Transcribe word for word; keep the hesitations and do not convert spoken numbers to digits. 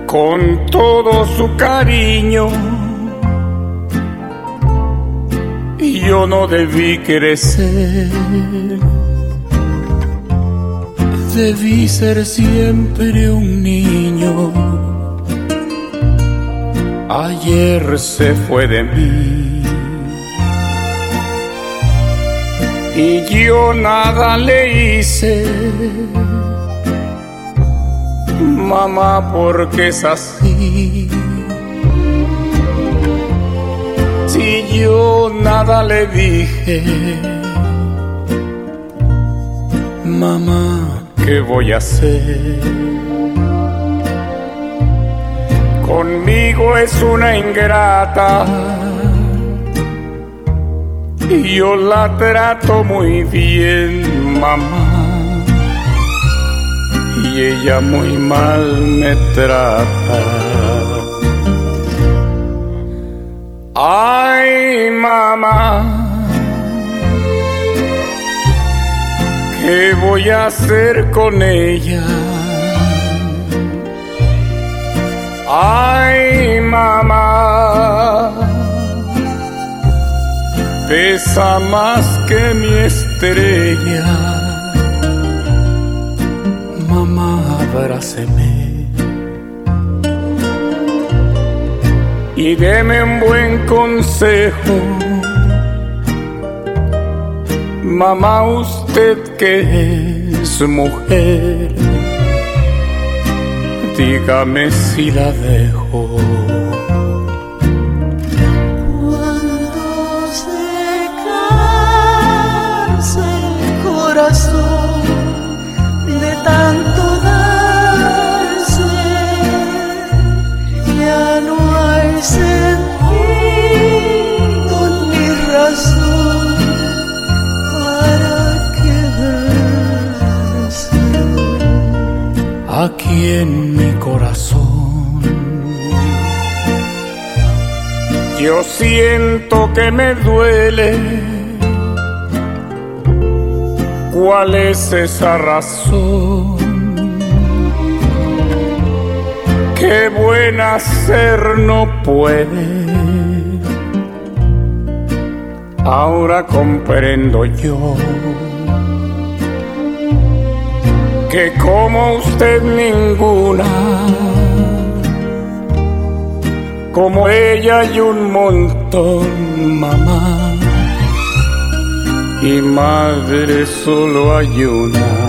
con todo su cariño. Y yo no debí crecer, debí ser siempre un niño. Ayer se fue de mí y yo nada le hice. Mamá, porque es así. Si yo nada le dije, mamá, ¿qué voy a hacer? Conmigo es una ingrata y yo la trato muy bien, mamá, y ella muy mal me trata. Ay, mamá, ¿qué voy a hacer con ella? Ay, mamá, pesa más que mi estrella. Mamá, abráceme y deme un buen consejo. Mamá, usted que es mujer, dígame si la dejo. Cuando se cansa el corazón de tanto darse, ya no hay sentido ni razón para quedarse. Aquí en mi corazón yo siento que me duele. ¿Cuál es esa razón? Qué buena ser no puede. Ahora comprendo yo que como usted ninguna, como ella hay un montón, mamá, y madre solo hay una.